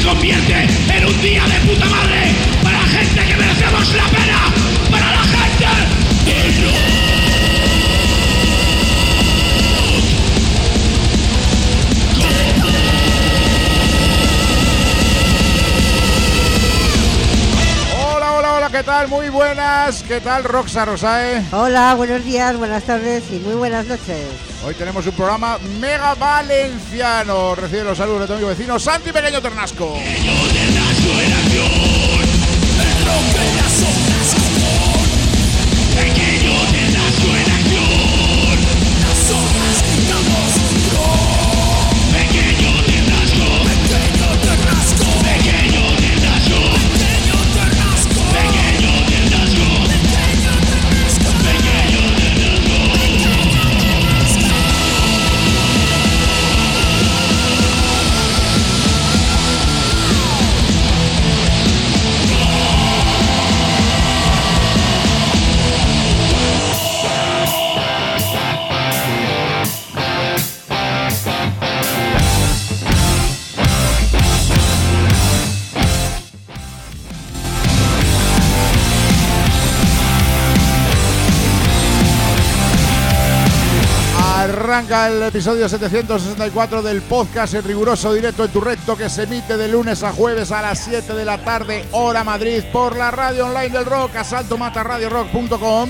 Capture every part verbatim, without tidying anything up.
convierte en un día de puta madre para la gente que merecemos la pena, para la gente del rock. ¿Qué tal? Muy buenas. ¿Qué tal, Roxa Rosae? Hola, buenos días, buenas tardes y muy buenas noches. Hoy tenemos un programa mega valenciano. Recibe los saludos de tu amigo vecino Santi Pequeño Ternasco. Pequeño Ternasco en acción, el rock en las ondas común. Pequeño Ternasco en acción, las ondas gritamos un rock. Pequeño Ternasco, pequeño Ternasco, pequeño Ternasco, pequeño Ternasco, pequeño Ternasco, pequeño Ternasco, pequeño Arranca el episodio setecientos sesenta y cuatro del podcast en riguroso directo en tu recto, que se emite de lunes a jueves a las siete de la tarde, hora Madrid, por la radio online del rock, asalto mata radio rock punto com.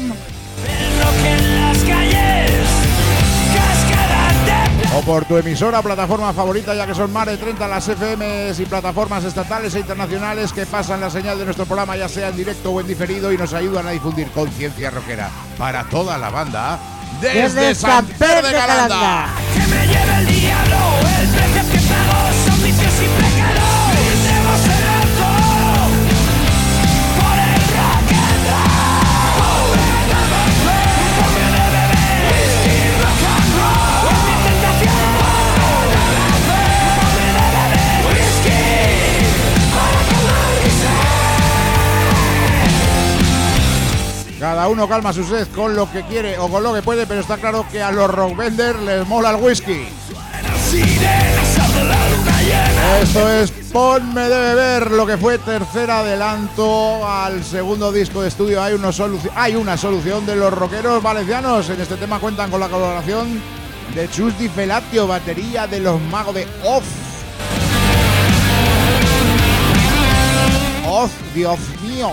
O por tu emisora, plataforma favorita, ya que son más de treinta las F Ms y plataformas estatales e internacionales que pasan la señal de nuestro programa, ya sea en directo o en diferido, y nos ayudan a difundir conciencia rockera para toda la banda. Desde, Desde San Pedro de Calanda. Que me lleve el diablo, el precio que pago son vicios y pecados. Brindemos el alto por el rock and roll. Ponme de beber whisky, rock and roll. Es mi tentación. Ponme de beber whisky para calmar mi sed. Cada uno calma su sed con lo que quiere o con lo que puede, pero está claro que a los rockbenders les mola el whisky. Esto es Ponme de beber, lo que fue tercer adelanto al segundo disco de estudio. Hay, uno soluci- hay una solución de los rockeros valencianos. En este tema cuentan con la colaboración de Chus Di Felatio, batería de los magos de Oz. Oz, Dios mío.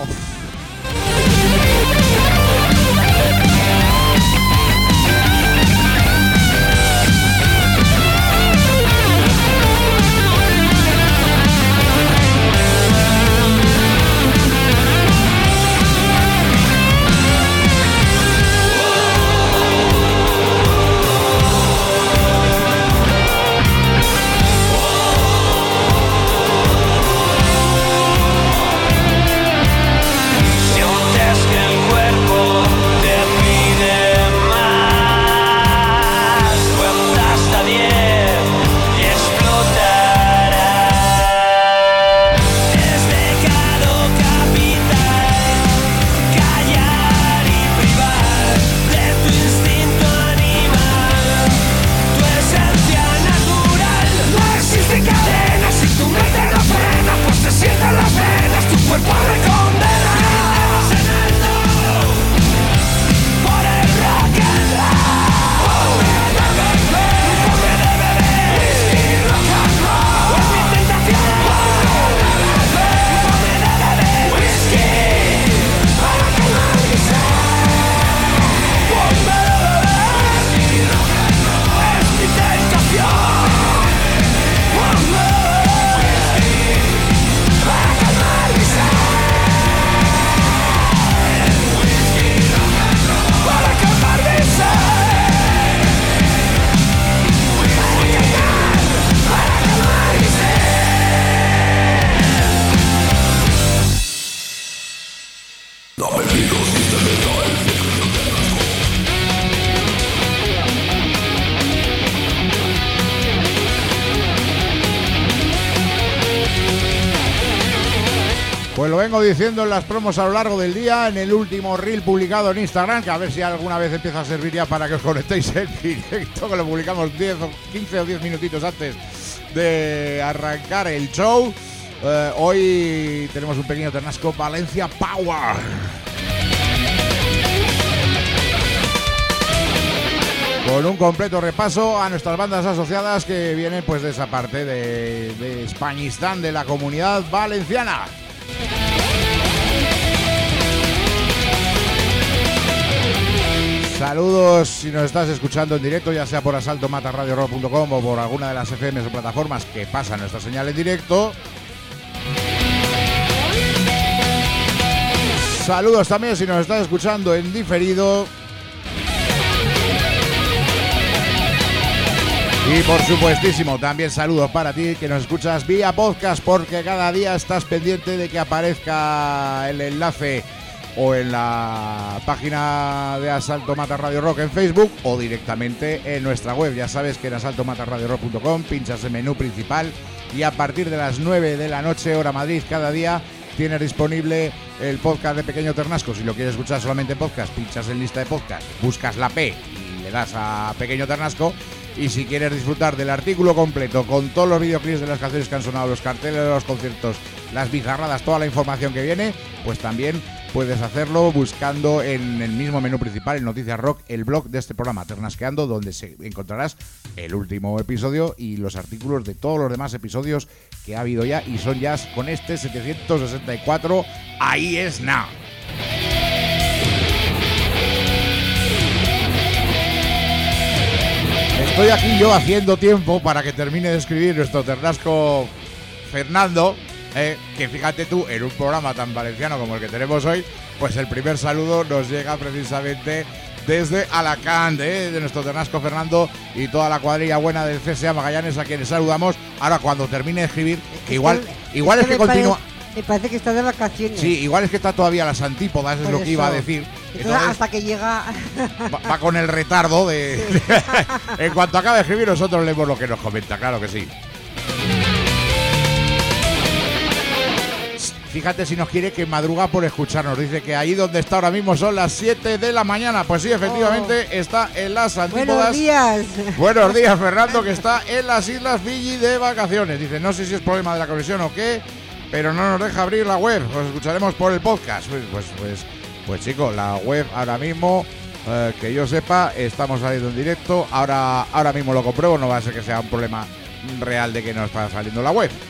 Pues lo vengo diciendo en las promos a lo largo del día, en el último reel publicado en Instagram, que a ver si alguna vez empieza a servir ya para que os conectéis en directo, que lo publicamos diez, quince o diez minutitos antes de arrancar el show. Eh, hoy tenemos un pequeño ternasco Valencia Power. Con un completo repaso a nuestras bandas asociadas que vienen pues de esa parte de, de Españistán, de la Comunidad Valenciana. Saludos si nos estás escuchando en directo, ya sea por asalto mata radio rock punto com o por alguna de las F Ms o plataformas que pasan nuestra señal en directo. Saludos también si nos estás escuchando en diferido. Y por supuestísimo, también saludos para ti que nos escuchas vía podcast, porque cada día estás pendiente de que aparezca el enlace o en la página de Asalto Mata Radio Rock en Facebook o directamente en nuestra web. Ya sabes que en asalto mata radio rock punto com pinchas el menú principal y a partir de las nueve de la noche, hora Madrid, cada día tienes disponible el podcast de Pequeño Ternasco. Si lo quieres escuchar solamente en podcast, pinchas en lista de podcast, buscas la P y le das a Pequeño Ternasco. Y si quieres disfrutar del artículo completo con todos los videoclips de las canciones que han sonado, los carteles de los conciertos, las bizarradas, toda la información que viene, pues también puedes hacerlo buscando en el mismo menú principal, en Noticias Rock, el blog de este programa, Ternasqueando, donde se encontrarás el último episodio y los artículos de todos los demás episodios que ha habido ya, y son ya con este setecientos sesenta y cuatro. Ahí es now. Estoy aquí yo haciendo tiempo para que termine de escribir nuestro ternasco Fernando, eh, que fíjate tú, en un programa tan valenciano como el que tenemos hoy, pues el primer saludo nos llega precisamente desde Alacant, eh, de nuestro ternasco Fernando y toda la cuadrilla buena del C S A Magallanes, a quienes saludamos. Ahora cuando termine de escribir, que igual, igual es que continúa... Me parece que está de vacaciones. Sí, igual es que está todavía a las antípodas, es Por lo que eso. iba a decir. Entonces, hasta que llega... Va, va con el retardo de... Sí. En cuanto acabe de escribir, nosotros leemos lo que nos comenta, claro que sí. Fíjate si nos quiere que madruga por escucharnos. Dice que ahí donde está ahora mismo son las siete de la mañana. Pues sí, efectivamente, oh. Está en las antípodas. Buenos días. Buenos días, Fernando, que está en las Islas Fiji de vacaciones. Dice, no sé si es problema de la conexión o qué, pero no nos deja abrir la web. Os escucharemos por el podcast. Pues, pues, pues, pues chicos, la web ahora mismo, eh, que yo sepa, estamos saliendo en directo. Ahora, ahora mismo lo compruebo, no va a ser que sea un problema real de que no está saliendo la web.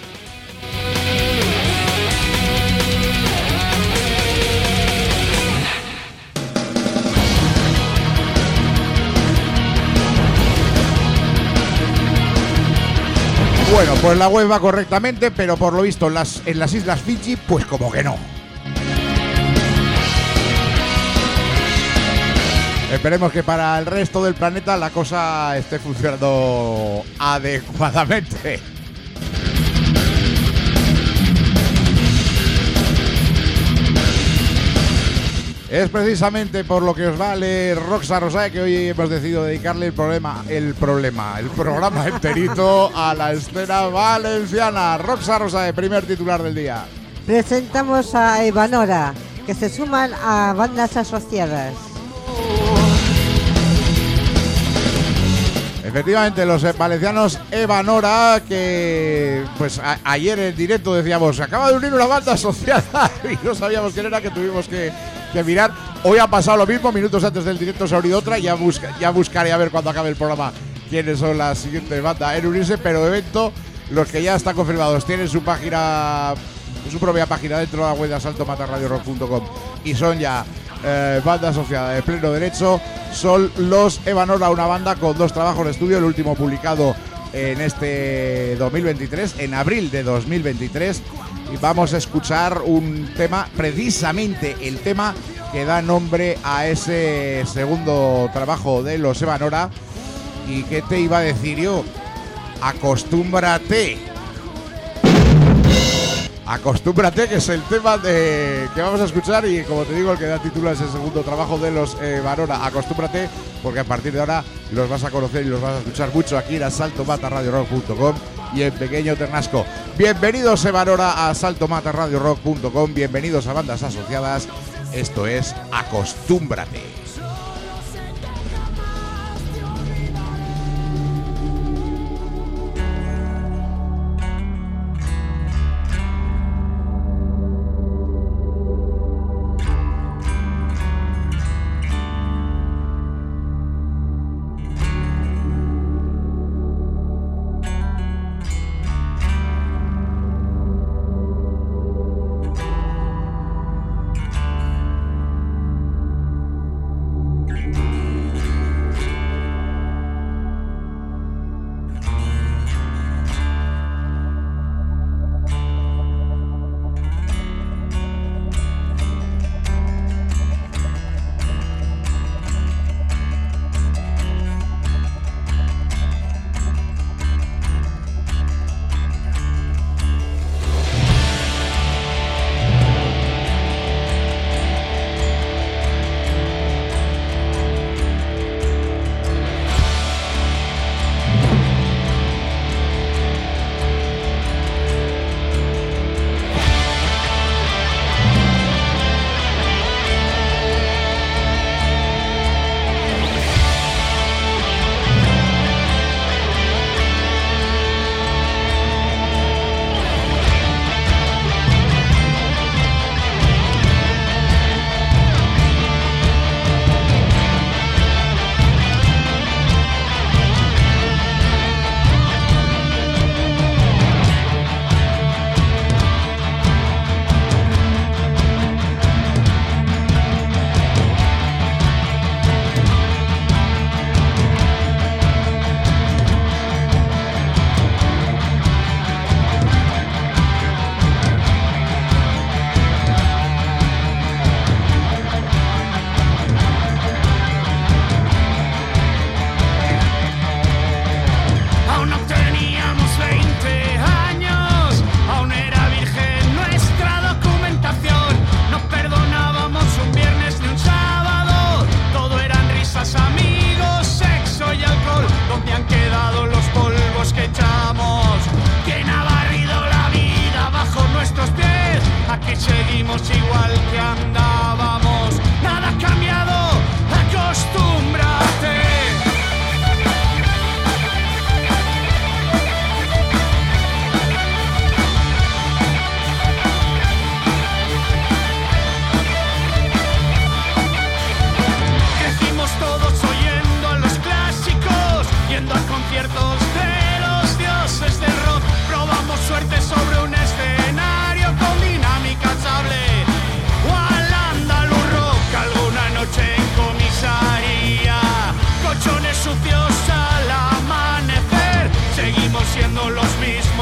Bueno, pues la web va correctamente, pero por lo visto en las, en las Islas Fiji, pues como que no. Esperemos que para el resto del planeta la cosa esté funcionando adecuadamente. Es precisamente por lo que os vale Roxa Rosae que hoy hemos decidido dedicarle el problema, el problema, el programa enterito a la escena valenciana. Roxa Rosae, primer titular del día. Presentamos a Evanora, que se suman a bandas asociadas. Efectivamente, los valencianos Evanora, que pues a, ayer en directo decíamos, se acaba de unir una banda asociada y no sabíamos quién era, que tuvimos que, que mirar. Hoy ha pasado lo mismo, minutos antes del directo se ha unido otra, ya, busca, ya buscaré a ver cuando acabe el programa quiénes son las siguientes bandas en unirse, pero de evento, los que ya están confirmados tienen su página, su propia página dentro de la web de asalto mata radio rock punto com y son ya Eh, banda asociada de pleno derecho. Son los Evanora, una banda con dos trabajos de estudio, el último publicado en este dos mil veintitrés, en abril de dos mil veintitrés, y vamos a escuchar un tema, precisamente el tema que da nombre a ese segundo trabajo de los Evanora. ¿Y qué te iba a decir yo? Acostúmbrate. Acostúmbrate, que es el tema de que vamos a escuchar, y como te digo, el que da título es el segundo trabajo de los eh, Evanora. Acostúmbrate, porque a partir de ahora los vas a conocer y los vas a escuchar mucho aquí en asalto mata radio rock punto com y en Pequeño Ternasco. Bienvenidos, Evanora, a asalto mata radio rock punto com, bienvenidos a bandas asociadas. Esto es Acostúmbrate.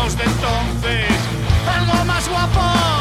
de entonces, algo más guapo.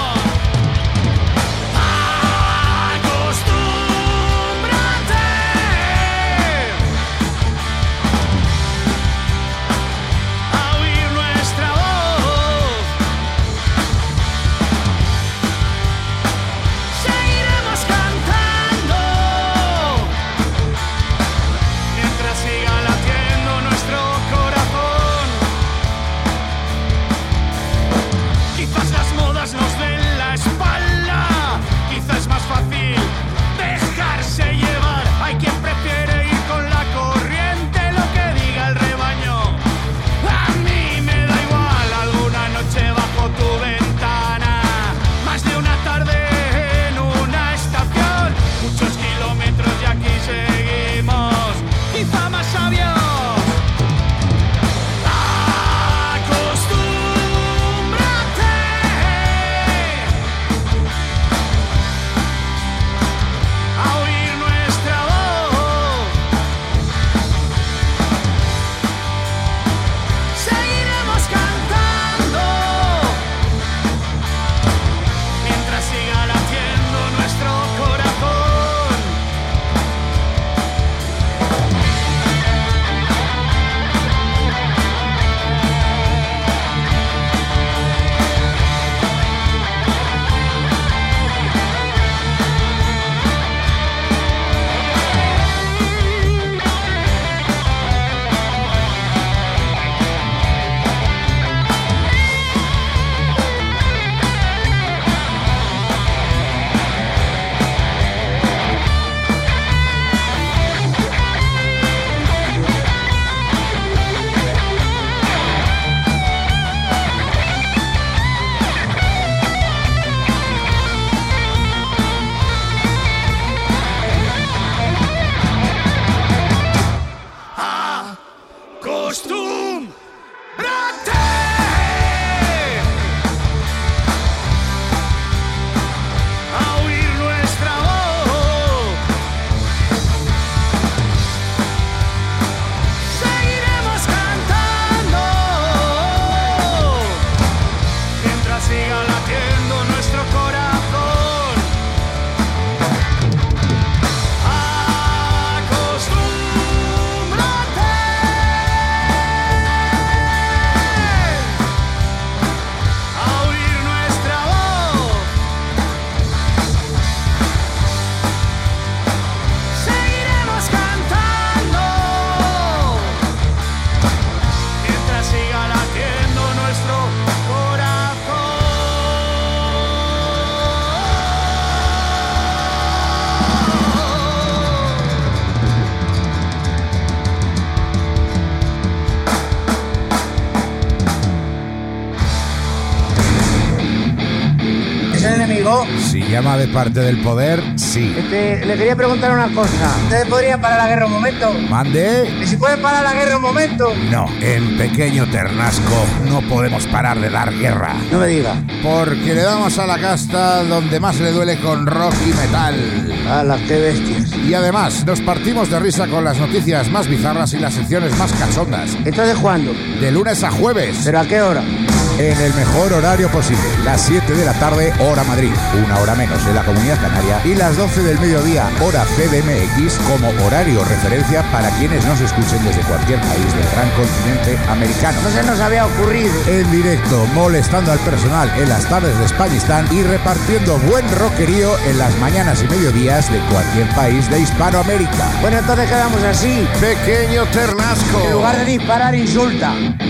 Si llama de parte del poder, sí. Este, le quería preguntar una cosa. ¿Ustedes podrían parar la guerra un momento? ¿Mande? ¿Y si pueden parar la guerra un momento? No, en Pequeño Ternasco no podemos parar de dar guerra. No me diga. Porque le damos a la casta donde más le duele con rock y metal. ¡Hala, qué bestias! Y además, nos partimos de risa con las noticias más bizarras y las secciones más cachondas. ¿Entonces cuándo? De lunes a jueves. ¿Pero a qué hora? En el mejor horario posible, las siete de la tarde, hora Madrid, una hora menos en la Comunidad Canaria, y las doce del mediodía, hora C D M X, como horario referencia para quienes nos escuchen desde cualquier país del gran continente americano. No se nos había ocurrido. En directo, molestando al personal en las tardes de Españistán y repartiendo buen rockerío en las mañanas y mediodías de cualquier país de Hispanoamérica. Bueno, entonces quedamos así. Pequeño Ternasco. En lugar de disparar, insulta.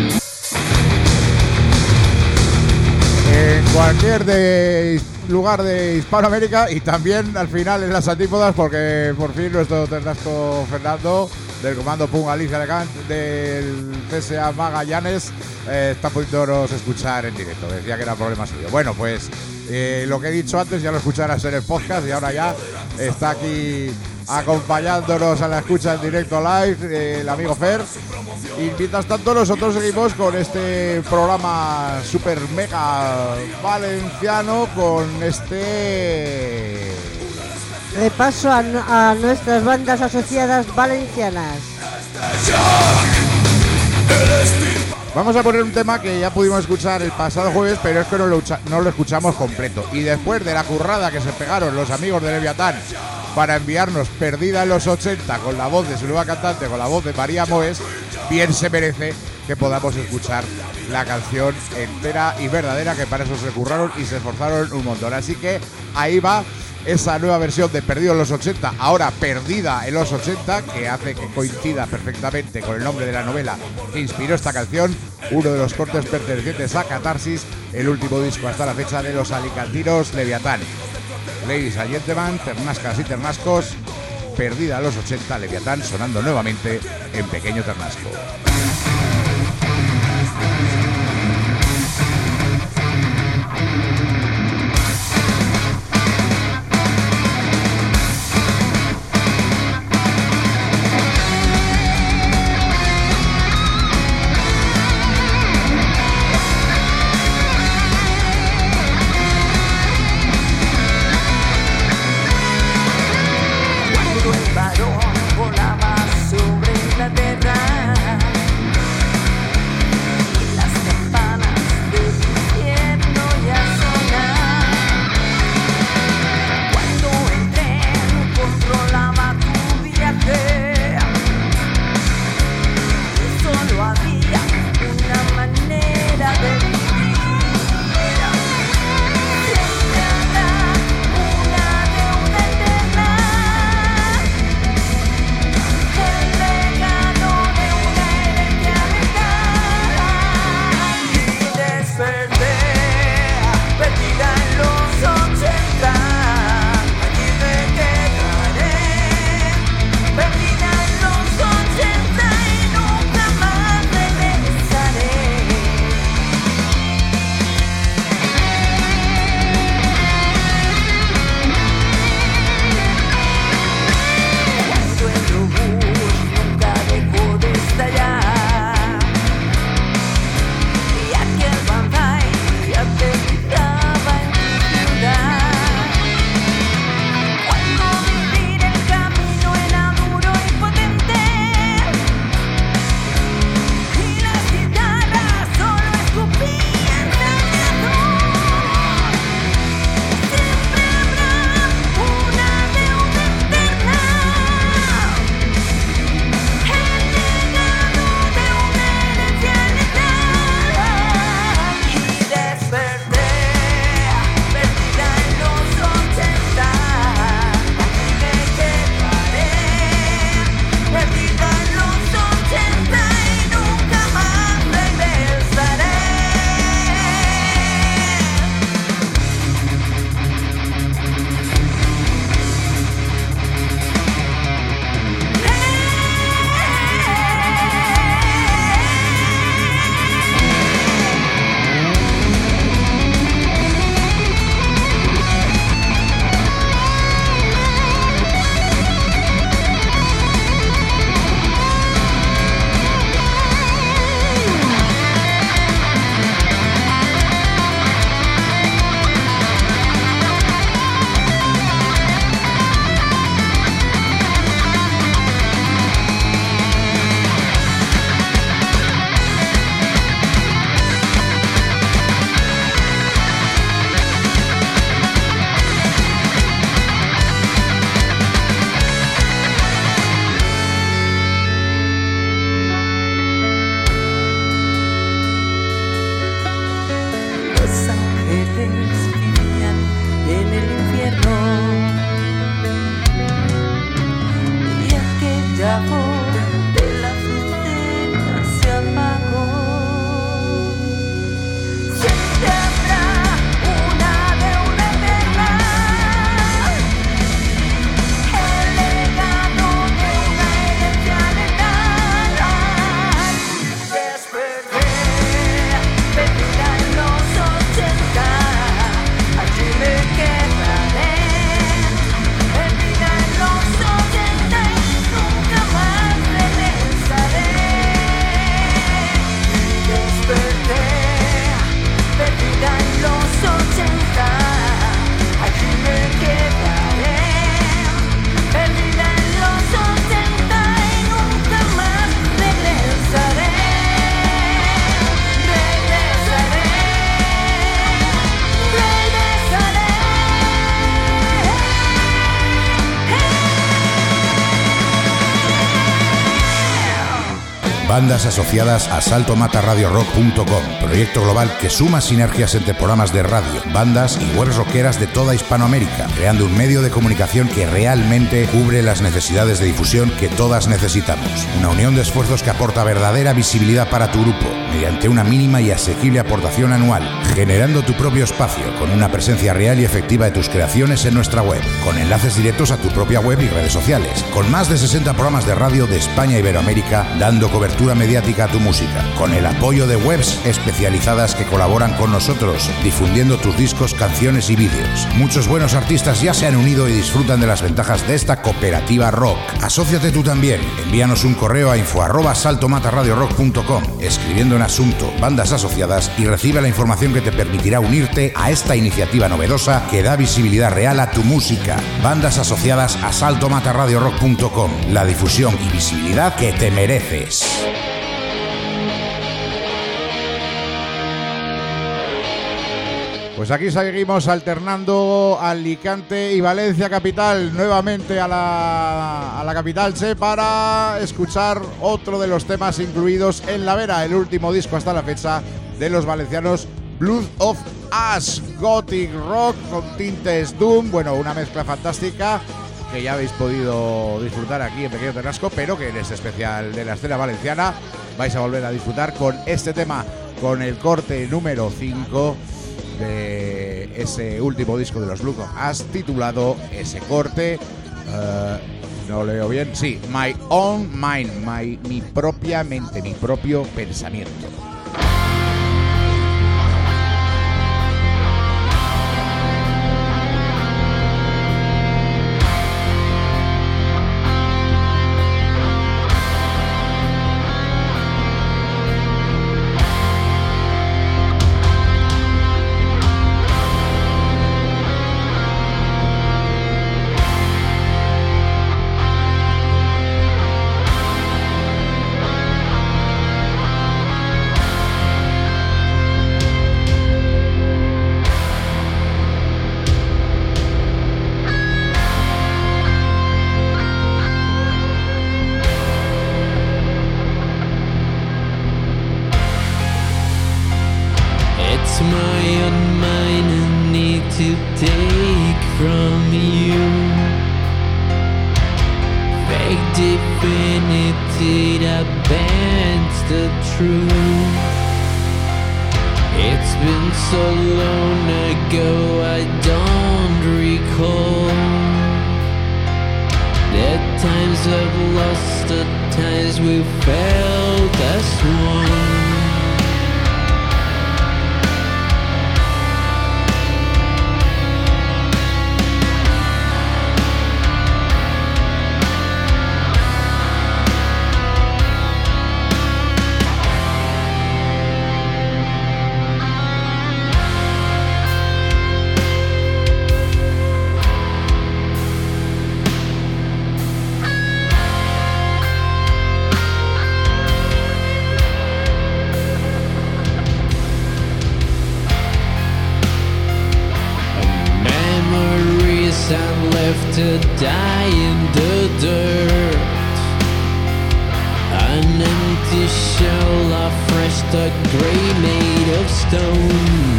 En cualquier de lugar de Hispanoamérica y también al final en las antípodas, porque por fin nuestro Ternasco Fernando del Comando Pum Galicia Alicante del C S A Magallanes eh, está pudiéndonos escuchar en directo. Decía que era problema suyo. Bueno, pues eh, lo que he dicho antes ya lo escucharás en el podcast y ahora ya está aquí acompañándonos a la escucha en directo live eh, el amigo Fer. Y mientras tanto nosotros seguimos con este programa super mega valenciano, con este repaso a, a nuestras bandas asociadas valencianas. Vamos a poner un tema que ya pudimos escuchar el pasado jueves, pero es que no lo, no lo escuchamos completo. Y después de la currada que se pegaron los amigos de Leviatán para enviarnos Perdida en los ochenta con la voz de su nueva cantante, con la voz de María Moes, bien se merece que podamos escuchar la canción entera y verdadera, que para eso se curraron y se esforzaron un montón. Así que ahí va esa nueva versión de Perdido en los ochenta, ahora Perdida en los ochenta, que hace que coincida perfectamente con el nombre de la novela que inspiró esta canción, uno de los cortes pertenecientes a Catarsis, el último disco hasta la fecha de los alicantinos Leviatán. Ladies and gentlemen, ternascas y ternascos, Perdida en los ochenta, Leviatán, sonando nuevamente en Pequeño Ternasco. Cuando el varón volaba sobre la tierra, Bandas asociadas a salto mata radio rock punto com, proyecto global que suma sinergias entre programas de radio, bandas y webs rockeras de toda Hispanoamérica, creando un medio de comunicación que realmente cubre las necesidades de difusión que todas necesitamos. Una unión de esfuerzos que aporta verdadera visibilidad para tu grupo, mediante una mínima y asequible aportación anual, generando tu propio espacio con una presencia real y efectiva de tus creaciones en nuestra web, con enlaces directos a tu propia web y redes sociales, con más de sesenta programas de radio de España e Iberoamérica dando cobertura mediática a tu música, con el apoyo de webs especializadas que colaboran con nosotros, difundiendo tus discos, canciones y vídeos. Muchos buenos artistas ya se han unido y disfrutan de las ventajas de esta cooperativa rock. Asóciate tú también. Envíanos un correo a info arroba salto mata radio rock punto com, escribiendo en asunto bandas asociadas, y recibe la información que te permitirá unirte a esta iniciativa novedosa que da visibilidad real a tu música. Bandas asociadas a salto mata radio rock punto com, la difusión y visibilidad que te mereces. Pues aquí seguimos alternando Alicante y Valencia capital, nuevamente a la, a la capital che, para escuchar otro de los temas incluidos en La Vera, el último disco hasta la fecha de los valencianos Blood of Ash, gothic rock con tintes doom, bueno, una mezcla fantástica que ya habéis podido disfrutar aquí en Pequeño Ternasco, pero que en este especial de la escena valenciana vais a volver a disfrutar con este tema, con el corte número cinco de ese último disco de los Blood of Ash, titulado ese corte, uh, no leo bien, sí, My Own Mind, my, mi propia mente, mi propio pensamiento. To die in the dirt, an empty shell of fresh stuck grey made of stone.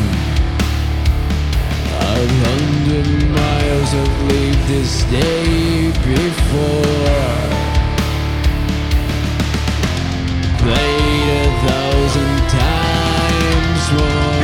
A hundred miles have lived this day before, played a thousand times more.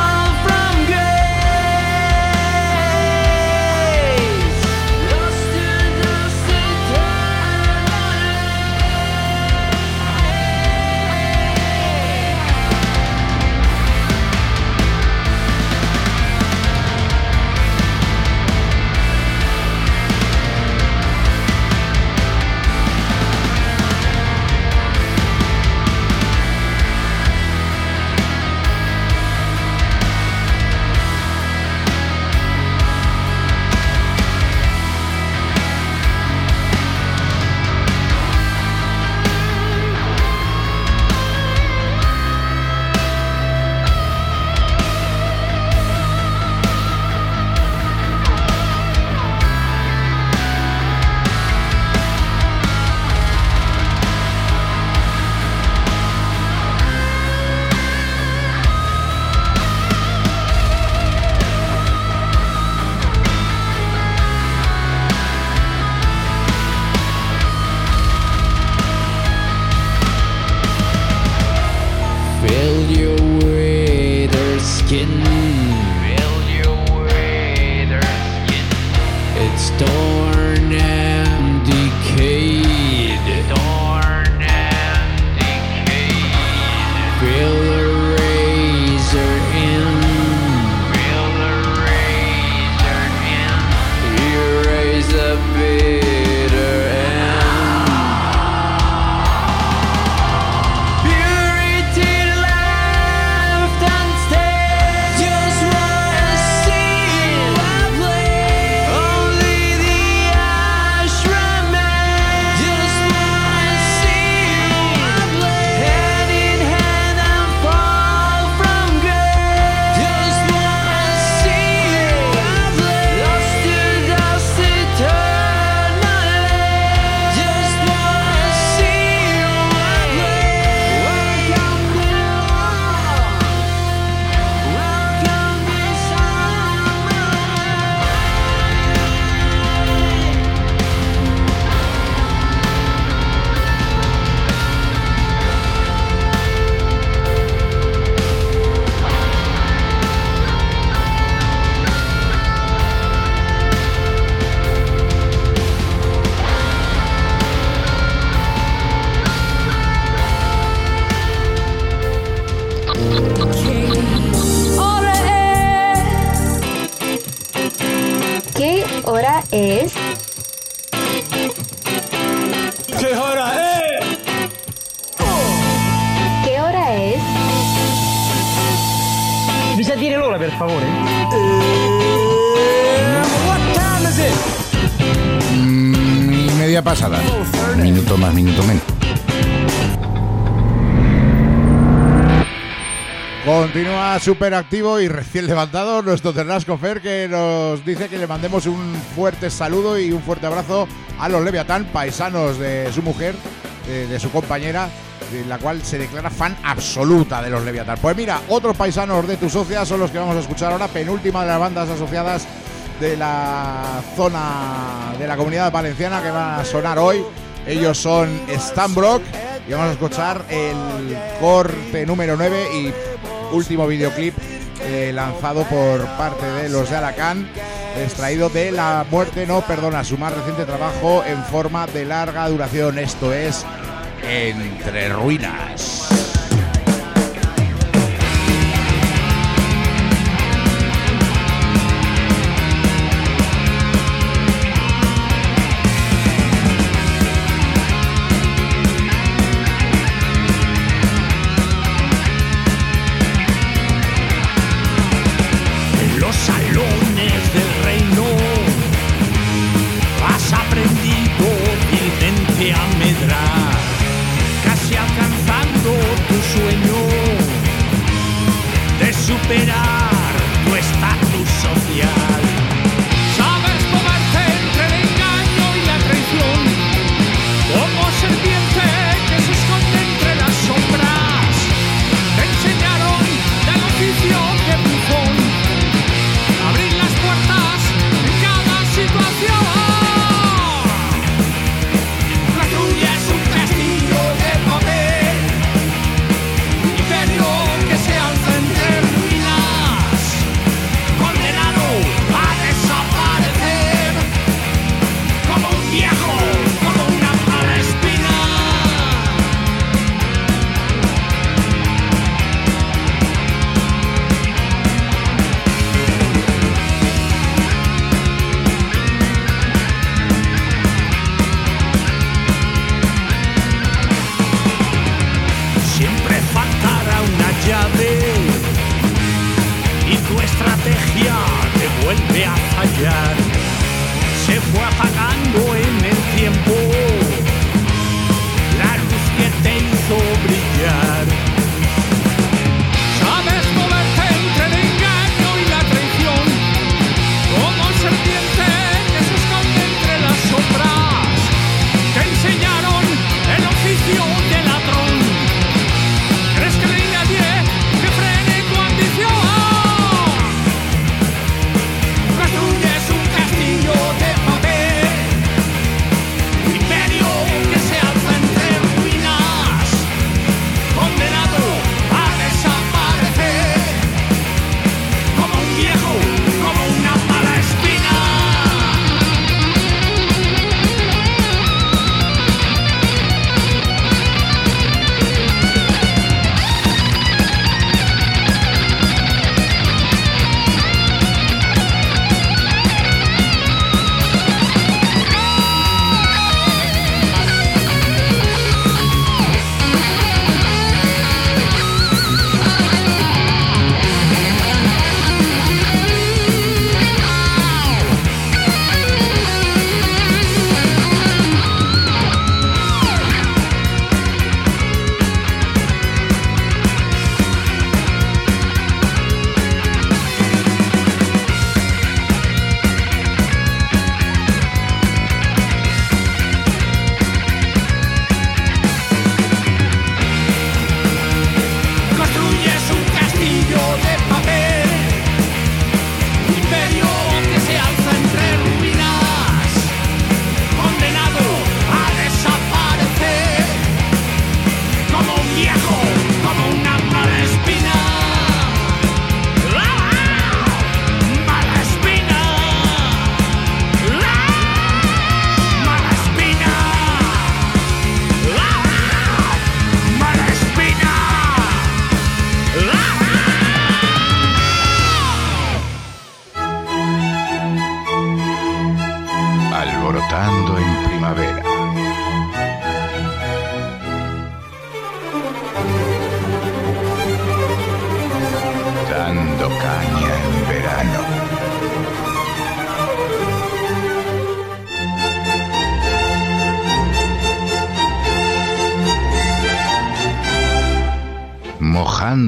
Lost in skin. Feel your way, their skin. It's torn and decayed. Torn and decayed. Feel the razor in. Feel the razor in. Erase the bitter end. Purity left unstained. Just wanna see it play. Only the ash remains. Just wanna see it play. Hand in hand and fall from grace. Just wanna see it play. Lost to dust eternally. Just wanna see it play. Welcome to Welcome to summer. ¿Qué hora es? ¿Qué hora es? ¿Qué hora es? Mi sentire l'ora, per favore. What time is it? Mm, y media pasada. Minuto más, minuto menos. Continúa súper activo y recién levantado nuestro Ternasco Fer, que nos dice que le mandemos un fuerte saludo y un fuerte abrazo a los Leviatán, paisanos de su mujer, de, de su compañera, de la cual se declara fan absoluta de los Leviatán. Pues mira, otros paisanos de tu socia son los que vamos a escuchar ahora, penúltima de las bandas asociadas de la zona de la Comunidad Valenciana que van a sonar hoy. Ellos son Stambrook y vamos a escuchar el corte número nueve y último videoclip eh, lanzado por parte de los de Alacant, extraído de La Muerte No Perdona, su más reciente trabajo en forma de larga duración. Esto es Entre Ruinas. En los salones del reino has aprendido fielmente a medrar, casi alcanzando tu sueño de superar tu estatus social. Sabes moverte entre el engaño y la traición, como serpiente que se esconde entre las sombras. Te enseñaron del oficio de bufón, abrir las puertas en cada situación. La tuya es un castillo de papel, imperio que se alza entre ruinas.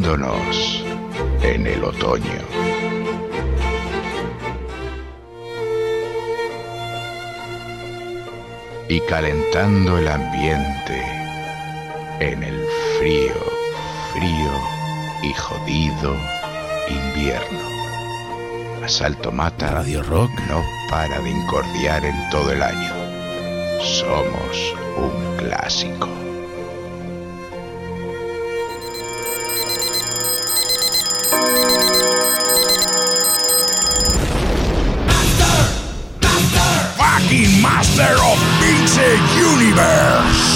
hundiéndonos en el otoño. Y calentando el ambiente en el frío, frío y jodido invierno. Asalto Mata Radio Rock no para de incordiar en todo el año. Somos un clásico. Fucking Master of Pixel Universe.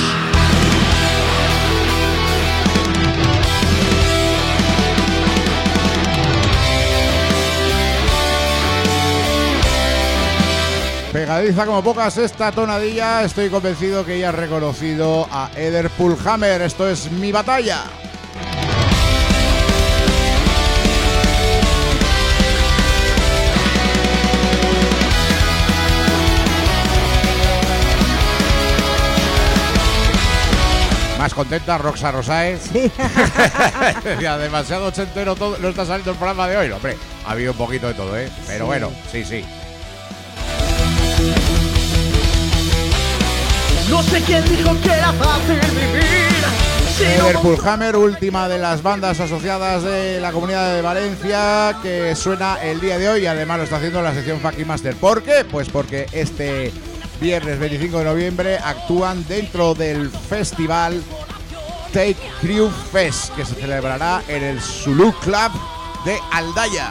Pegadiza como pocas esta tonadilla. Estoy convencido que ya has reconocido a Eder Pullhammer. Esto es Mi Batalla. Más contenta Roxa Rosae. Sí. Ya, demasiado ochentero todo. No está saliendo el programa de hoy. No, hombre, ha habido un poquito de todo, ¿eh? Pero sí. Bueno, sí, sí. No sé quién dijo que era fácil vivir. Eder Pullhammer, última de las bandas asociadas de la Comunidad de Valencia, que suena el día de hoy y además lo está haciendo en la sección Fucking Master. ¿Por qué? Pues porque este viernes veinticinco de noviembre actúan dentro del festival Take Crew Fest, que se celebrará en el Zulu Club de Aldaya.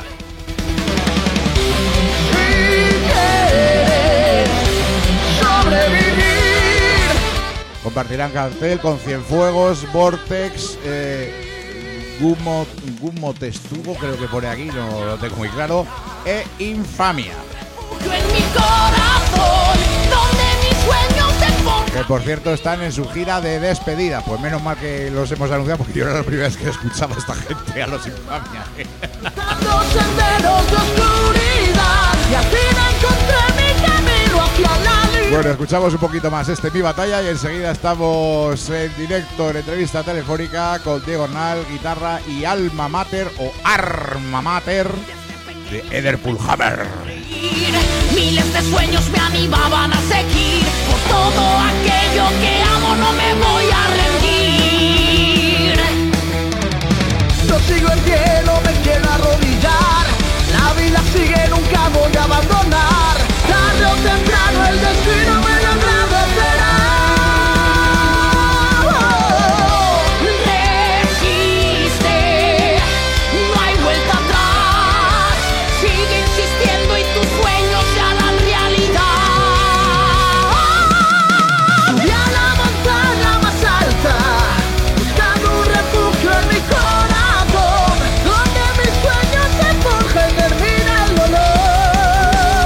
Compartirán cartel con Cienfuegos, Vortex, eh, Gumo, Gumo Testugo, creo que pone aquí, no lo tengo muy claro, e Infamia. En mi corazón, donde mis sueños se forjan. Que por cierto están en su gira de despedida. Pues menos mal que los hemos anunciado porque yo era la primera vez que escuchaba a esta gente, a los Infamia. Tantos senderos de oscuridad y al fin encontré mi camino hacia la libertad. Bueno, escuchamos un poquito más este Mi Batalla y enseguida estamos en directo en entrevista telefónica con Diego Arnal, guitarra y alma mater o arma mater de Eder Pullhammer. Miles de sueños me animaban a seguir. Por todo aquello que amo no me voy a rendir. Yo sigo en pie, no me quiero arrodillar. La vida sigue, nunca voy a abandonar. Tarde o temprano el destino me lo agradecerá. Resiste, no hay vuelta atrás. Sigue insistiendo y tus sueños se harán realidad. Subí a la montaña más alta, buscando un refugio en mi corazón, donde mis sueños se forjan y termina el dolor.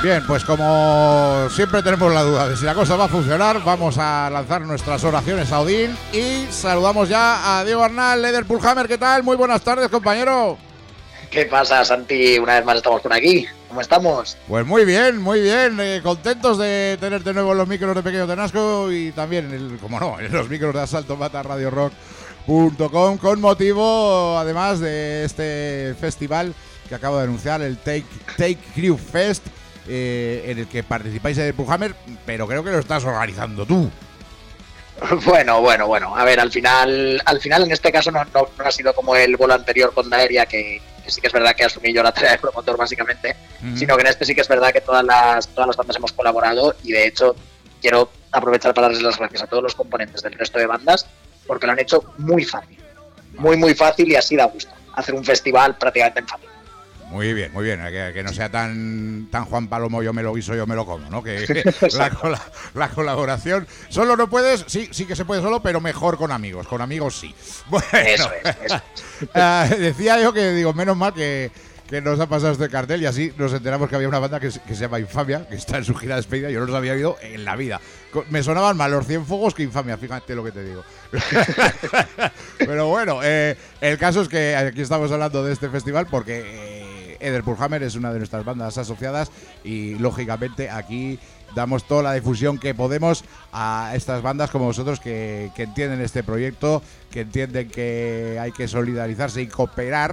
Bien, pues como siempre tenemos la duda de si la cosa va a funcionar, vamos a lanzar nuestras oraciones a Odín y saludamos ya a Diego Arnal, Eder Pullhammer. ¿Qué tal? Muy buenas tardes, compañero. ¿Qué pasa, Santi? Una vez más estamos por aquí. ¿Cómo estamos? Pues muy bien, muy bien. Eh, contentos de tenerte nuevo en los micros de Pequeño Ternasco y también, el, como no, en los micros de Asalto Mata Radio Rock punto com, con motivo, además, de este festival que acabo de anunciar, el Take, Take Crew Fest, eh, en el que participáis en el Pullhammer, pero creo que lo estás organizando tú. Bueno, bueno, bueno. A ver, al final, al final en este caso no, no, no ha sido como el bolo anterior con Daeria, que, que sí que es verdad que asumí yo la tarea de promotor básicamente, uh-huh. sino que en este sí que es verdad que todas las, todas las bandas hemos colaborado y de hecho quiero aprovechar para darles las gracias a todos los componentes del resto de bandas porque lo han hecho muy fácil, muy muy fácil y así da gusto hacer un festival prácticamente en familia. Muy bien, muy bien, que, que no sea tan tan Juan Palomo, yo me lo guiso, yo me lo como, ¿no? Que, que la, la, la colaboración, solo no puedes, sí, sí que se puede solo, pero mejor con amigos, con amigos sí. Bueno, eso es, eso es. uh, decía yo que, digo, menos mal que, que nos ha pasado este cartel y así nos enteramos que había una banda que, que se llama Infamia, que está en su gira de despedida, yo no los había oído en la vida. Me sonaban más los Cienfuegos que Infamia, fíjate lo que te digo. Pero bueno, eh, el caso es que aquí estamos hablando de este festival porque... Eh, Eder Pullhammer es una de nuestras bandas asociadas y lógicamente aquí damos toda la difusión que podemos a estas bandas como vosotros que, que entienden este proyecto, que entienden que hay que solidarizarse y cooperar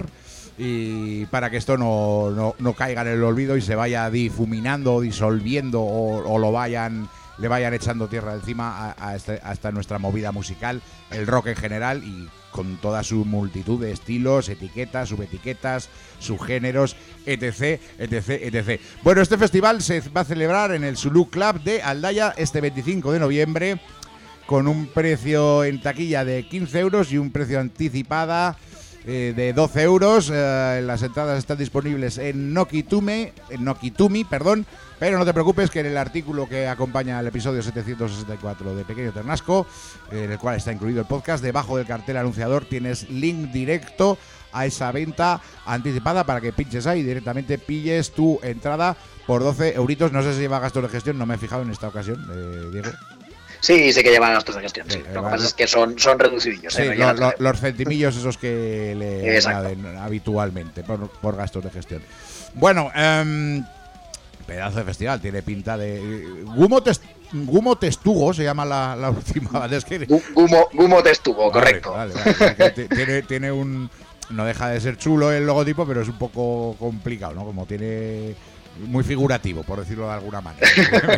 y para que esto no, no, no caiga en el olvido y se vaya difuminando o disolviendo o, o lo vayan le vayan echando tierra encima a, a, este, a esta nuestra movida musical, el rock en general y con toda su multitud de estilos, etiquetas, subetiquetas, subgéneros, etc, etc, etcétera. Bueno, este festival se va a celebrar en el Zulu Club de Aldaya este veinticinco de noviembre con un precio en taquilla de quince euros y un precio anticipada eh, de doce euros. Eh, las entradas están disponibles en Nokitume, en Nokitumi, perdón, pero no te preocupes que en el artículo que acompaña al episodio setecientos sesenta y cuatro de Pequeño Ternasco, en el cual está incluido el podcast, debajo del cartel anunciador tienes link directo a esa venta anticipada para que pinches ahí y directamente pilles tu entrada por doce euritos. No sé si lleva gastos de gestión, no me he fijado en esta ocasión, eh, Diego. Sí, sí que llevan gastos de gestión, sí. sí lo que pasa es que son, son reducidillos. Sí, ¿eh? no lo, lo, los centimillos esos que le añaden habitualmente por, por gastos de gestión. Bueno, um, pedazo de festival, tiene pinta de... Gumo, test, Gumo Testugo se llama la, la última. Es que... Gumo, Gumo Testugo, vale, correcto. Vale, vale. tiene, tiene un... No deja de ser chulo el logotipo, pero es un poco complicado, ¿no? Como tiene... Muy figurativo, por decirlo de alguna manera.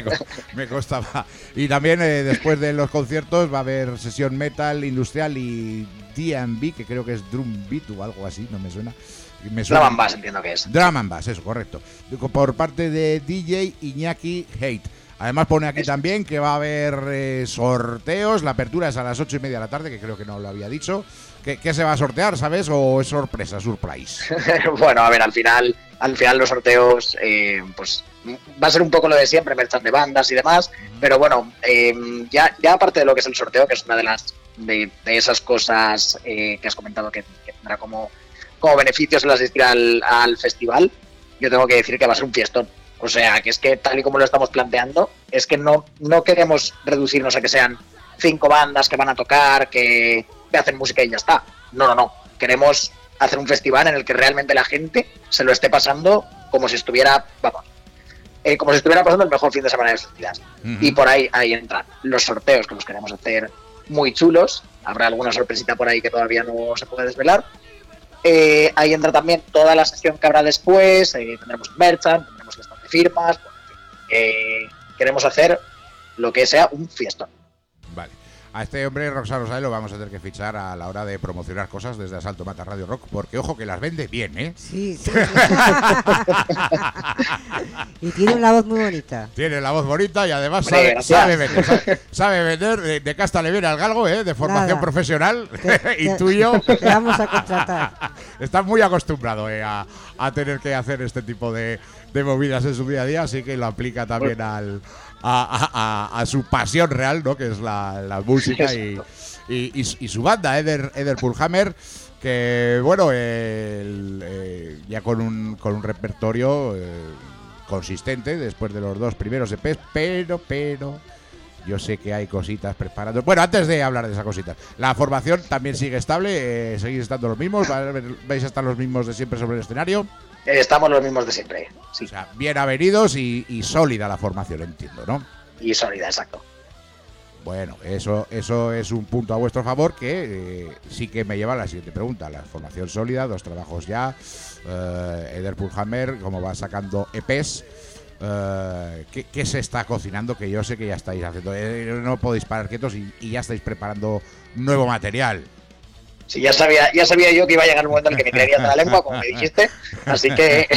me, me costaba. Y también eh, después de los conciertos va a haber sesión metal, industrial y D and B, que creo que es Drum Beat o algo así, no me suena. Me suena. Drum and Bass, entiendo que es. Drum and Bass, eso, correcto. Por parte de D J Iñaki Hate. Además pone aquí eso. También que va a haber eh, sorteos. La apertura es a las ocho y media de la tarde, que creo que no lo había dicho. ¿Qué, qué se va a sortear, sabes? ¿O es sorpresa, surprise? Bueno, a ver, al final, al final los sorteos, eh, pues va a ser un poco lo de siempre, merchan de bandas y demás. Uh-huh. Pero bueno, eh, ya, ya aparte de lo que es el sorteo, que es una de las de, de esas cosas eh, que has comentado que, que tendrá como, como beneficios el asistir al, al festival, yo tengo que decir que va a ser un fiestón. O sea, que es que tal y como lo estamos planteando, es que no, no queremos reducirnos a que sean cinco bandas que van a tocar, que, que hacen música y ya está. No, no, no. Queremos hacer un festival en el que realmente la gente se lo esté pasando como si estuviera, vamos, eh, como si estuviera pasando el mejor fin de semana de sus vidas. Uh-huh. Y por ahí, ahí entran los sorteos que los queremos hacer muy chulos. Habrá alguna sorpresita por ahí que todavía no se puede desvelar. Eh, ahí entra también toda la sesión que habrá después. Eh, tendremos merchan, tendremos el stand de firmas. Eh, queremos hacer lo que sea un fiestón. Vale. A este hombre, Roxana Rosales, lo vamos a tener que fichar a la hora de promocionar cosas desde Asalto Mata Radio Rock, porque ojo que las vende bien, ¿eh? Sí, sí. Y tiene una voz muy bonita. Tiene la voz bonita y además sabe, sabe vender. Sabe, sabe vender, de, de casta le viene al galgo, ¿eh? De formación Nada. profesional. Te, y te, tú y yo. Te vamos a contratar. Estás muy acostumbrado eh, a, a tener que hacer este tipo de, de movidas en su día a día, así que lo aplica también al... A, a, a su pasión real, ¿no? Que es la, la música y, y, y, y su banda, Eder, Eder Pullhammer, que bueno, el, eh, ya con un, con un repertorio eh, consistente después de los dos primeros E Pes, pero, pero... Yo sé que hay cositas preparando. Bueno, antes de hablar de esas cositas, la formación también sigue estable, eh, seguís estando los mismos, vais a estar los mismos de siempre sobre el escenario. Estamos los mismos de siempre, sí. O sea, bien avenidos y, y sólida la formación, entiendo, ¿no? Y sólida, exacto. Bueno, eso, eso es un punto a vuestro favor que eh, sí que me lleva a la siguiente pregunta. La formación sólida, dos trabajos ya, eh, Eder Pullhammer, como va sacando E Pes. Uh, ¿qué, ¿Qué se está cocinando? Que yo sé que ya estáis haciendo. Eh, no podéis parar quietos y, y ya estáis preparando nuevo material. Sí, ya sabía, ya sabía yo que iba a llegar el momento en el que me creerías de la lengua, como me dijiste. Así que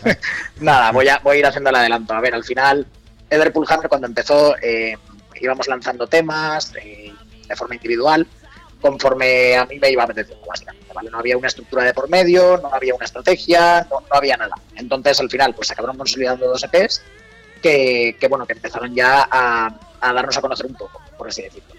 nada, voy a, voy a ir haciendo el adelanto. A ver, al final, Eder Pullhammer cuando empezó eh, íbamos lanzando temas eh, de forma individual, conforme a mí me iba apeteciendo, básicamente, ¿vale? No había una estructura de por medio, no había una estrategia, no, no había nada. Entonces, al final, pues se acabaron consolidando dos E Pes que, que bueno, que empezaron ya a, a darnos a conocer un poco, por así decirlo.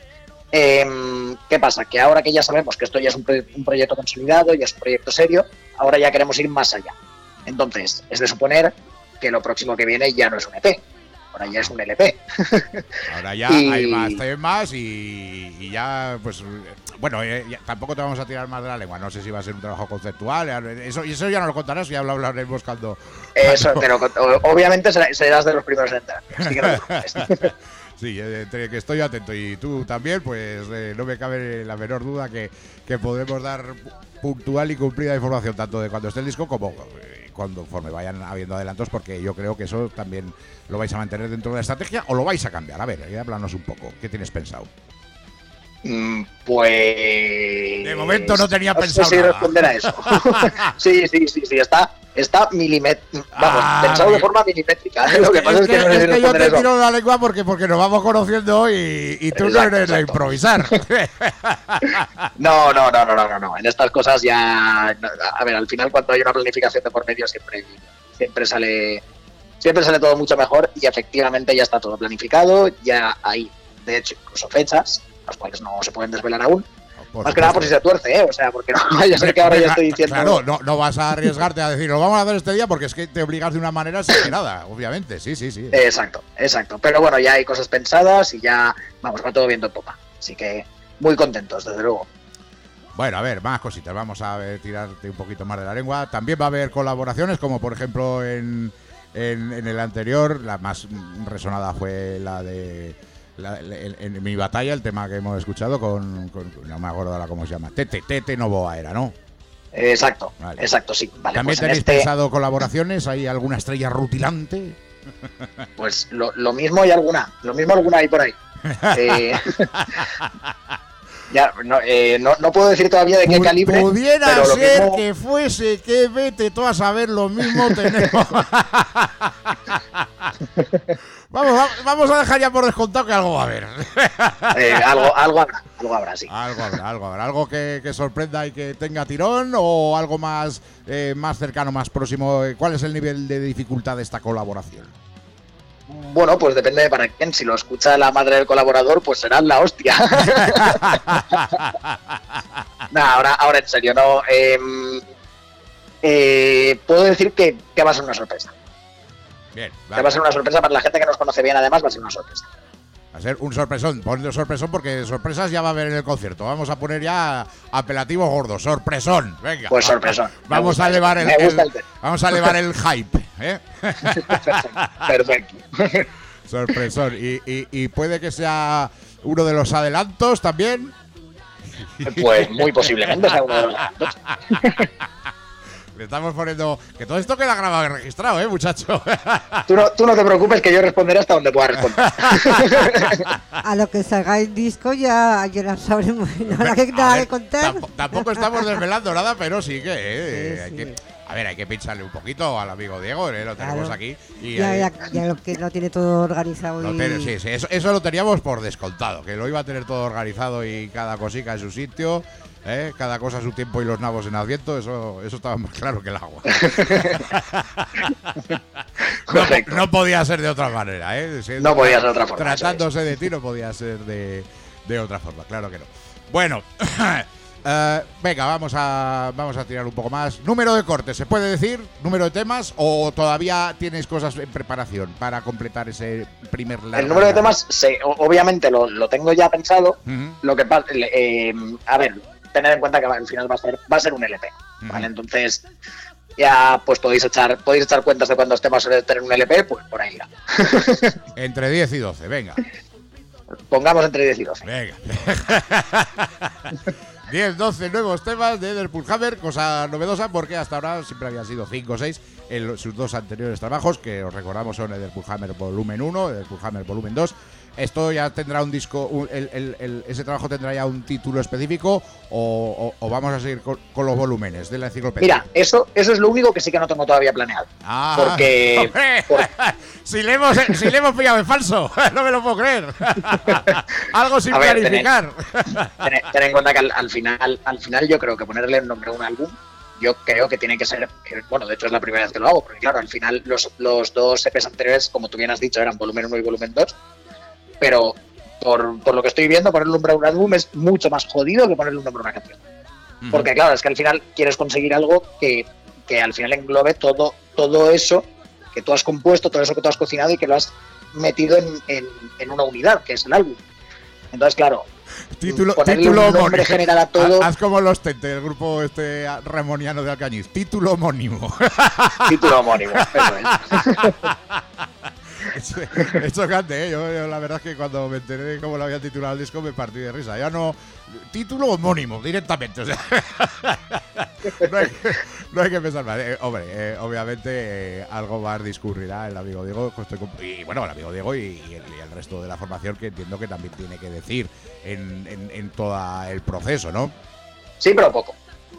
Eh, ¿Qué pasa? Que ahora que ya sabemos que esto ya es un, pro- un proyecto consolidado, ya es un proyecto serio, ahora ya queremos ir más allá. Entonces, es de suponer que lo próximo que viene ya no es un E P, ahora ya es un L P. Ahora ya Y- hay más temas y, y ya, pues, bueno, eh, ya, tampoco te vamos a tirar más de la lengua. No sé si va a ser un trabajo conceptual. Eso, y eso ya no lo contarás, ya lo hablaremos cuando. Eso, cuando- pero o- obviamente será- serás de los primeros en entrar. Así que no te preocupes. Sí, eh, entre que estoy atento y tú también, pues eh, no me cabe la menor duda que, que podremos dar puntual y cumplida información tanto de cuando esté el disco como eh, cuando conforme vayan habiendo adelantos, porque yo creo que eso también lo vais a mantener dentro de la estrategia o lo vais a cambiar. A ver, eh, háblanos un poco. ¿Qué tienes pensado? Mm, Pues... De momento no tenía no pensado sé si nada. responder a eso. sí, sí, sí, sí, está, está milimétrico. Vamos, Ah, pensado de mi- forma milimétrica. Es Lo que que, pasa es es que, que- no sé es si que yo responder te eso. tiro la lengua porque, porque nos vamos conociendo y, y tú no Exacto, eres de exacto. improvisar. No, no, no, no, no, no, no. En estas cosas ya... no, a ver, al final cuando hay una planificación de por medio siempre, siempre sale... Siempre sale todo mucho mejor y efectivamente ya está todo planificado, ya hay, de hecho, incluso fechas, las cuales no se pueden desvelar aún. Por Más que nada por si se tuerce, ¿eh? O sea, porque no vaya a ser que ahora ya estoy diciendo... Claro, no, no vas a arriesgarte a decir, lo vamos a hacer este día porque es que te obligas de una manera exagerada, obviamente, sí, sí, sí. Exacto, exacto. Pero bueno, ya hay cosas pensadas y ya, vamos, va todo viento en popa. Así que muy contentos, desde luego. Bueno, a ver, más cositas, vamos a ver, tirarte un poquito más de la lengua. También va a haber colaboraciones, como por ejemplo en, en, en el anterior, la más resonada fue la de... La, en, en mi batalla, el tema que hemos escuchado con, con no me acuerdo ahora cómo se llama, Tete, Tete Novoa era, ¿no? Exacto, Vale. exacto, sí. Vale, ¿También pues en tenéis este, pensado colaboraciones? ¿Hay alguna estrella rutilante? pues lo, lo mismo y alguna, lo mismo alguna hay por ahí. Eh, ya, no, eh, no, no puedo decir todavía de qué Pu- calibre, Pudiera pero lo ser mismo- que fuese, que vete tú a saber, lo mismo tenemos. vamos, va- vamos a dejar ya por descontado que algo va a haber. eh, algo, algo habrá, algo habrá, sí. Algo habrá, algo habrá. Algo que, que sorprenda y que tenga tirón o algo más, eh, más cercano, más próximo. ¿Cuál es el nivel de dificultad de esta colaboración? Bueno, pues depende de para quién. Si lo escucha la madre del colaborador, pues será la hostia. No, ahora, ahora en serio, no. Eh, eh, puedo decir que, que va a ser una sorpresa. Bien, Que va a ser una sorpresa para la gente que nos conoce bien, además, va a ser una sorpresa. Va a ser un sorpresón. Ponle sorpresón porque sorpresas ya va a haber en el concierto. Vamos a poner ya apelativos gordos. Sorpresón. Venga. Pues sorpresón. Me Vamos gusta a el- elevar el, me gusta el- el tema. vamos a elevar el hype, ¿eh? Perfecto. Sorpresón. Y, y, y puede que sea uno de los adelantos también. Pues muy posiblemente sea uno de los adelantos. Le estamos poniendo. Que todo esto queda grabado y registrado, ¿eh, muchacho? Tú no, tú no te preocupes que yo responderé hasta donde pueda responder. A lo que salga el disco ya, ya lo sabremos. No habrá que, A nada ver, que contar. tampo- Tampoco estamos desvelando nada, pero sí que, eh, Sí, hay sí. que. A ver, hay que pincharle un poquito al amigo Diego, ¿eh? Lo tenemos Claro. aquí. Y Ya, ahí- ya, ya lo que lo tiene todo organizado. Lo y- tiene- sí, sí, eso, eso lo teníamos por descontado, que lo iba a tener todo organizado y cada cosica en su sitio, ¿eh? Cada cosa a su tiempo y los nabos en Adviento, eso, eso estaba más claro que el agua. no, Correcto. no podía ser de otra manera, ¿eh? Siendo- No podía ser de otra forma, Tratándose de ti no podía ser de, de otra forma, claro que no. Bueno, Uh, venga, vamos a vamos a tirar un poco más. Número de cortes, ¿se puede decir? ¿Número de temas? ¿O todavía tienes cosas en preparación para completar ese primer largo? El número de temas, sí, obviamente lo, lo tengo ya pensado. Uh-huh. Lo que pasa, eh, a ver, tener en cuenta que al final va a ser, va a ser un L P, uh-huh. ¿vale? Entonces, ya pues podéis echar podéis echar cuentas de cuántos temas suele tener un L P, pues por ahí irá. Entre diez y doce, venga. Pongamos entre diez y doce. Venga. diez, doce nuevos temas de Eder Pulhammer, cosa novedosa porque hasta ahora siempre habían sido cinco o seis en sus dos anteriores trabajos, que os recordamos son Eder Pulhammer Volumen uno, Eder Pulhammer Volumen dos. ¿Esto ya tendrá un disco, un, el, el, el, ese trabajo tendrá ya un título específico o, o, o vamos a seguir con, con los volúmenes de la enciclopedia? Mira, eso, eso es lo único que sí que no tengo todavía planeado. Ah, porque... Por... si, le hemos, si le hemos pillado en falso, no me lo puedo creer. Algo sin ver, planificar. Ten, ten en cuenta que al, al, final, al final yo creo que ponerle el nombre a un álbum, yo creo que tiene que ser, bueno, de hecho es la primera vez que lo hago, porque claro, al final los, los dos E Pes anteriores, como tú bien has dicho, eran volumen uno y volumen dos, pero por, por lo que estoy viendo, ponerle un nombre a un álbum es mucho más jodido que ponerle un nombre a una canción. Uh-huh. Porque claro, es que al final quieres conseguir algo que, que al final englobe todo, todo eso que tú has compuesto, todo eso que tú has cocinado y que lo has metido en, en, en una unidad, que es el álbum. Entonces, claro, título, ponerle título un nombre homónimo. general a todo... Haz como los Tente, el grupo este ramoniano de Alcañiz. Título homónimo. Título homónimo, eso es. Es, es chocante, ¿eh? Yo, yo la verdad es que cuando me enteré de cómo lo habían titulado el disco me partí de risa. Ya no... Título homónimo, directamente. O sea, no, hay, no hay que pensar más. Eh, hombre, eh, obviamente eh, algo más discurrirá el amigo Diego. Y bueno, el amigo Diego y, y, el, y el resto de la formación, que entiendo que también tiene que decir en, en, en todo el proceso, ¿no? Sí, pero poco.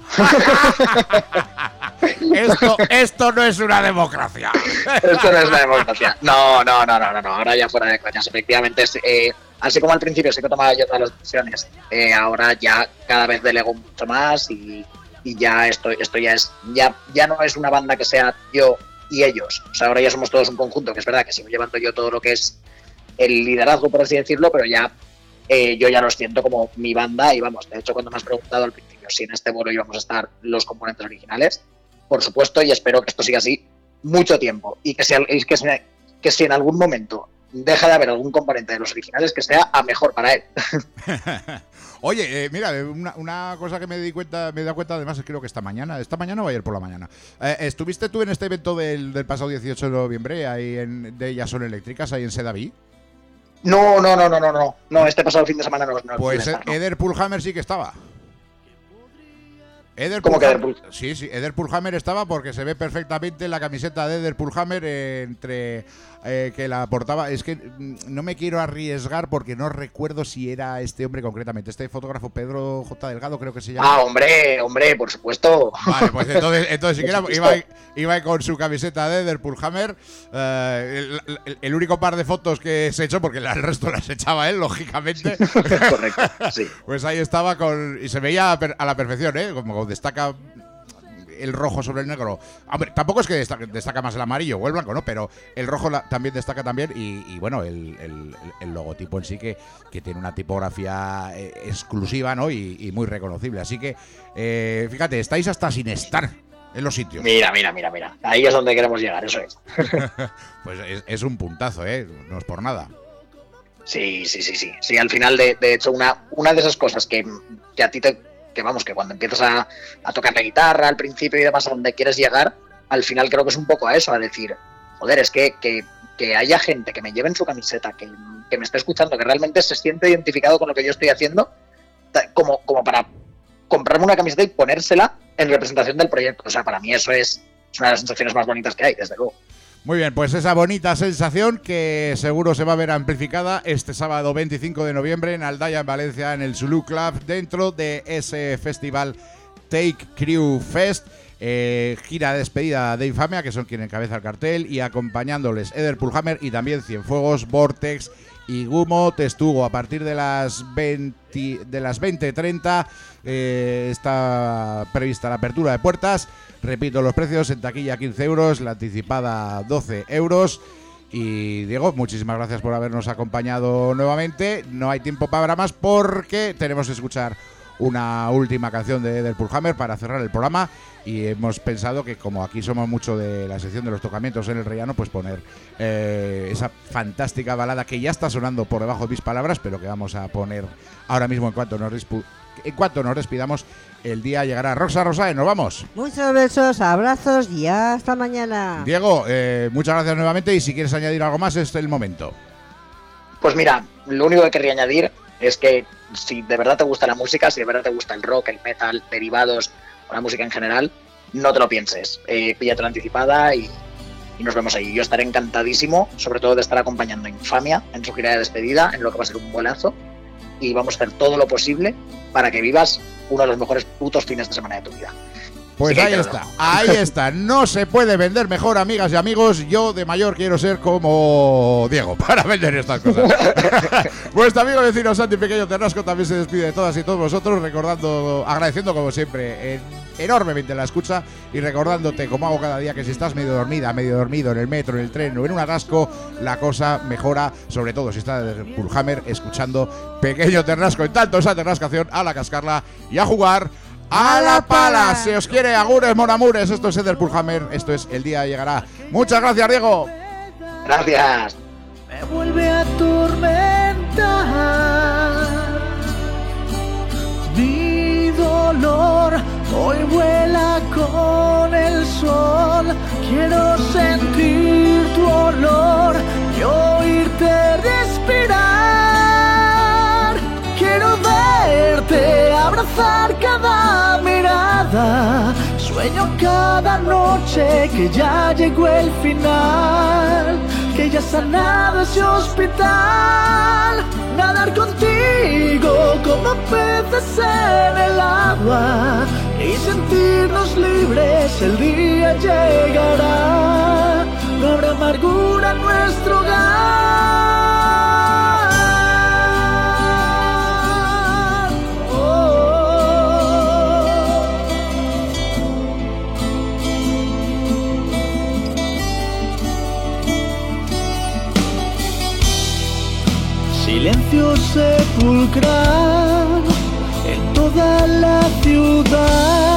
esto, esto no es una democracia. Esto no es una democracia. No, no, no, no, no, no. Ahora ya fuera de coñas. Efectivamente, es, eh, así como al principio sí que tomaba yo todas las decisiones, eh, ahora ya cada vez delego mucho más y, y ya esto, esto ya es, ya, ya no es una banda que sea yo y ellos. O sea, ahora ya somos todos un conjunto, que es verdad que sigo llevando yo todo lo que es el liderazgo, por así decirlo, pero ya eh, yo ya lo siento como mi banda y vamos, de hecho cuando me has preguntado al principio si en este bolo íbamos a estar los componentes originales, por supuesto, y espero que esto siga así mucho tiempo y que, sea, que, sea, que si en algún momento deja de haber algún componente de los originales, que sea a mejor para él. Oye, eh, mira, una, una cosa que me di cuenta, me he dado cuenta además, creo que esta mañana, esta mañana o ayer por la mañana. Eh, ¿Estuviste tú en este evento del, del pasado dieciocho de noviembre, ahí en, de Ellas Son Eléctricas, ahí en Sedaví? No, no, no, no, no, no, no, este pasado fin de semana no. no pues estar, no. Eder Pulhammer sí que estaba. Eder ¿Cómo que Eder Pulhammer? Sí, sí, Eder Pulhammer estaba porque se ve perfectamente la camiseta de Eder Pulhammer eh, entre eh, que la portaba. Es que mm, no me quiero arriesgar porque no recuerdo si era este hombre concretamente. Este fotógrafo Pedro J. Delgado creo que se llama. Ah, hombre, hombre, por supuesto. Vale, pues entonces, entonces siquiera iba, iba con su camiseta de Eder Pulhammer. Eh, el, el, el único par de fotos que se echó, porque el resto las echaba él, lógicamente. Correcto, sí. Pues ahí estaba con y se veía a la perfección, ¿eh? Como destaca el rojo sobre el negro. Hombre, tampoco es que destaca, destaca más el amarillo o el blanco, ¿no? Pero el rojo la, también destaca también y, y bueno, el, el, el logotipo en sí que, que tiene una tipografía eh, exclusiva, ¿no? Y, y muy reconocible. Así que, eh, fíjate, estáis hasta sin estar en los sitios. Mira, mira, mira, mira. Ahí es donde queremos llegar, eso es. Pues es, es un puntazo, ¿eh? No es por nada. Sí, sí, sí, sí. Sí, al final, de, de hecho, una, una de esas cosas que, que a ti te... que vamos, que cuando empiezas a, a tocar la guitarra al principio y demás a donde quieres llegar, al final creo que es un poco a eso, a decir, joder, es que, que, que haya gente que me lleve en su camiseta, que, que me esté escuchando, que realmente se siente identificado con lo que yo estoy haciendo, como, como para comprarme una camiseta y ponérsela en representación del proyecto. O sea, para mí eso es, es una de las sensaciones más bonitas que hay, desde luego. Muy bien, pues esa bonita sensación que seguro se va a ver amplificada este sábado veinticinco de noviembre en Aldaya, en Valencia, en el Zulu Club, dentro de ese festival Take Crew Fest. Eh, gira de despedida de Infamia, que son quienes encabezan el cartel, y acompañándoles Eder Pulhammer y también Cienfuegos, Vortex y Gumo Testugo. A partir de las veinte, de las veinte treinta eh, está prevista la apertura de puertas. Repito los precios: en taquilla quince euros, la anticipada doce euros. Y Diego, muchísimas gracias por habernos acompañado nuevamente. No hay tiempo para más porque tenemos que escuchar una última canción de Eder Pullhammer para cerrar el programa, y hemos pensado que como aquí somos mucho de la sección de los tocamientos en el rellano, pues poner eh, esa fantástica balada que ya está sonando por debajo de mis palabras, pero que vamos a poner ahora mismo en cuanto nos, dispu- en cuanto nos despidamos. El día llegará. Roxa Rosae, nos vamos. Muchos besos, abrazos y hasta mañana. Diego, eh, muchas gracias nuevamente, y si quieres añadir algo más, este es el momento. Pues mira, lo único que querría añadir es que si de verdad te gusta la música, si de verdad te gusta el rock, el metal, derivados o la música en general, no te lo pienses. Eh, píllate la anticipada y, y nos vemos ahí. Yo estaré encantadísimo, sobre todo de estar acompañando a Infamia en su gira de despedida, en lo que va a ser un bolazo, y vamos a hacer todo lo posible para que vivas uno de los mejores putos fines de semana de tu vida. Pues ahí está, ahí está. No se puede vender mejor, amigas y amigos. Yo de mayor quiero ser como Diego para vender estas cosas. Vuestro amigo vecino Santi Pequeño Ternasco también se despide de todas y todos vosotros, recordando, agradeciendo como siempre en, enormemente la escucha, y recordándote, como hago cada día, que si estás medio dormida, medio dormido en el metro, en el tren o en un atasco, la cosa mejora, sobre todo si estás de Pullhammer escuchando Pequeño Ternasco. En tanto, esa ternascación, a la cascarla y a jugar a la pala. Se os quiere, agures, monamures. Esto es Eder Pullhammer, esto es El Día Llegará. Muchas gracias, Diego. Gracias. Me vuelve a atormentar. Mi dolor hoy vuela con el sol. Quiero sentir tu olor y oírte respirar. Quiero verte, abrazar cada mirada. Sueño cada noche que ya llegó el final, que ya ha sanado ese hospital. Nadar contigo como peces en el agua y sentirnos libres, el día llegará. No habrá amargura en nuestro hogar. Oh. Silencio sepulcral en toda la ciudad.